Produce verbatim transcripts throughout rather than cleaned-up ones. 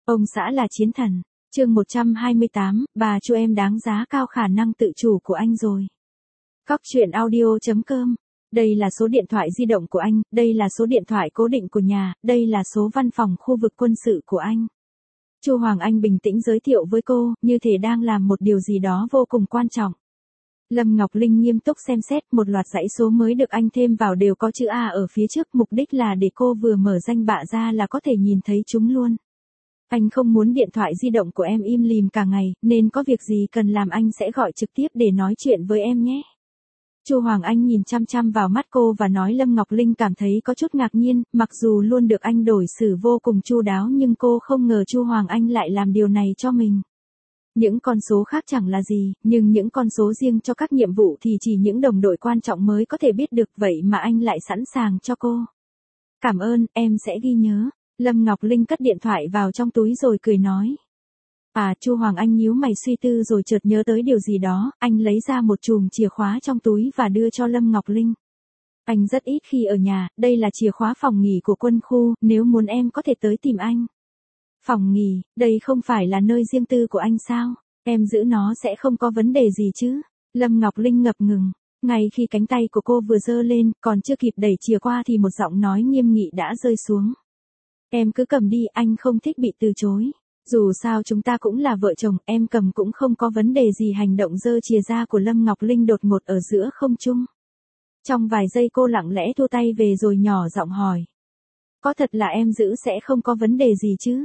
Ông xã là chiến thần. Chương một trăm hai mươi tám, bà Chu em đáng giá cao khả năng tự chủ của anh rồi. Cóc truyện audio chấm com. Đây là số điện thoại di động của anh, đây là số điện thoại cố định của nhà, đây là số văn phòng khu vực quân sự của anh. Chu Hoàng Anh bình tĩnh giới thiệu với cô, như thể đang làm một điều gì đó vô cùng quan trọng. Lâm Ngọc Linh nghiêm túc xem xét, một loạt dãy số mới được anh thêm vào đều có chữ A ở phía trước, mục đích là để cô vừa mở danh bạ ra là có thể nhìn thấy chúng luôn. Anh không muốn điện thoại di động của em im lìm cả ngày, nên có việc gì cần làm anh sẽ gọi trực tiếp để nói chuyện với em nhé. Chu Hoàng Anh nhìn chăm chăm vào mắt cô và nói. Lâm Ngọc Linh cảm thấy có chút ngạc nhiên, mặc dù luôn được anh đối xử vô cùng chu đáo nhưng cô không ngờ Chu Hoàng Anh lại làm điều này cho mình. Những con số khác chẳng là gì, nhưng những con số riêng cho các nhiệm vụ thì chỉ những đồng đội quan trọng mới có thể biết được, vậy mà anh lại sẵn sàng cho cô. Cảm ơn, em sẽ ghi nhớ. Lâm Ngọc Linh cất điện thoại vào trong túi rồi cười nói. À, Chu Hoàng Anh nhíu mày suy tư rồi chợt nhớ tới điều gì đó, anh lấy ra một chùm chìa khóa trong túi và đưa cho Lâm Ngọc Linh. Anh rất ít khi ở nhà, đây là chìa khóa phòng nghỉ của quân khu, nếu muốn em có thể tới tìm anh. Phòng nghỉ, đây không phải là nơi riêng tư của anh sao? Em giữ nó sẽ không có vấn đề gì chứ? Lâm Ngọc Linh ngập ngừng. Ngay khi cánh tay của cô vừa giơ lên, còn chưa kịp đẩy chìa qua thì một giọng nói nghiêm nghị đã rơi xuống. Em cứ cầm đi, anh không thích bị từ chối. Dù sao chúng ta cũng là vợ chồng, em cầm cũng không có vấn đề gì. Hành động giơ chìa ra của Lâm Ngọc Linh đột ngột ở giữa không trung. Trong vài giây cô lặng lẽ thu tay về rồi nhỏ giọng hỏi. Có thật là em giữ sẽ không có vấn đề gì chứ?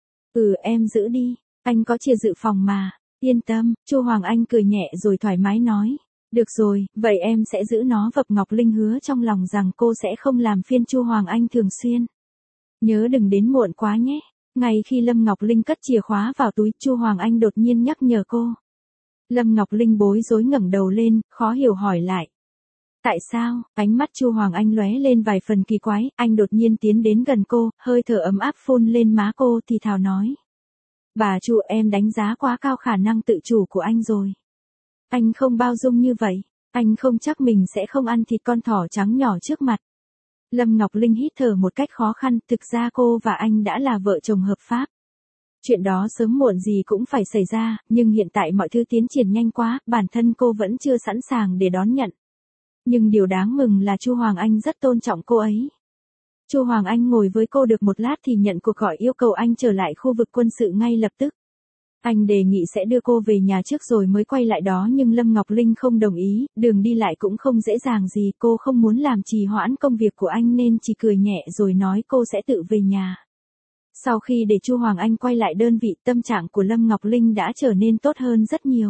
Ừ, em giữ đi, anh có chìa dự phòng mà, yên tâm. Chu Hoàng Anh cười nhẹ rồi thoải mái nói. Được rồi, vậy em sẽ giữ nó. Vập Ngọc Linh hứa trong lòng rằng cô sẽ không làm phiền Chu Hoàng Anh thường xuyên. Nhớ đừng đến muộn quá nhé. Ngay khi Lâm Ngọc Linh cất chìa khóa vào túi, Chu Hoàng Anh đột nhiên nhắc nhở cô. Lâm Ngọc Linh bối rối ngẩng đầu lên, khó hiểu hỏi lại. Tại sao? Ánh mắt Chu Hoàng Anh lóe lên vài phần kỳ quái, anh đột nhiên tiến đến gần cô, hơi thở ấm áp phun lên má cô thì thào nói. Bà Chu, em đánh giá quá cao khả năng tự chủ của anh rồi. Anh không bao dung như vậy, anh không chắc mình sẽ không ăn thịt con thỏ trắng nhỏ trước mặt. Lâm Ngọc Linh hít thở một cách khó khăn, thực ra cô và anh đã là vợ chồng hợp pháp. Chuyện đó sớm muộn gì cũng phải xảy ra, nhưng hiện tại mọi thứ tiến triển nhanh quá, bản thân cô vẫn chưa sẵn sàng để đón nhận. Nhưng điều đáng mừng là Chu Hoàng Anh rất tôn trọng cô ấy. Chu Hoàng Anh ngồi với cô được một lát thì nhận cuộc gọi yêu cầu anh trở lại khu vực quân sự ngay lập tức. Anh đề nghị sẽ đưa cô về nhà trước rồi mới quay lại đó, nhưng Lâm Ngọc Linh không đồng ý, đường đi lại cũng không dễ dàng gì, cô không muốn làm trì hoãn công việc của anh nên chỉ cười nhẹ rồi nói cô sẽ tự về nhà. Sau khi để Chu Hoàng Anh quay lại đơn vị, tâm trạng của Lâm Ngọc Linh đã trở nên tốt hơn rất nhiều.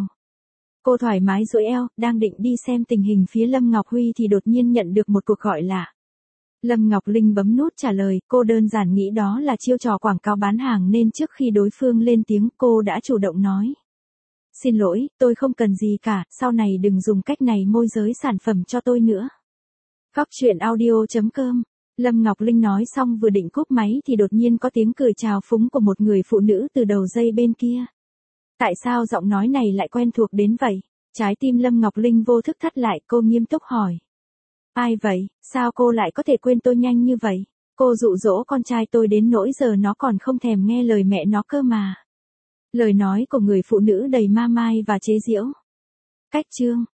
Cô thoải mái duỗi eo, đang định đi xem tình hình phía Lâm Ngọc Huy thì đột nhiên nhận được một cuộc gọi lạ. Lâm Ngọc Linh bấm nút trả lời, cô đơn giản nghĩ đó là chiêu trò quảng cáo bán hàng nên trước khi đối phương lên tiếng cô đã chủ động nói. Xin lỗi, tôi không cần gì cả, sau này đừng dùng cách này môi giới sản phẩm cho tôi nữa. Cóc truyện audio chấm com. Lâm Ngọc Linh nói xong vừa định cúp máy thì đột nhiên có tiếng cười chào phúng của một người phụ nữ từ đầu dây bên kia. Tại sao giọng nói này lại quen thuộc đến vậy? Trái tim Lâm Ngọc Linh vô thức thắt lại, cô nghiêm túc hỏi. Ai vậy, sao cô lại có thể quên tôi nhanh như vậy? Cô dụ dỗ con trai tôi đến nỗi giờ nó còn không thèm nghe lời mẹ nó cơ mà. Lời nói của người phụ nữ đầy ma mai và chế giễu. Cách chương.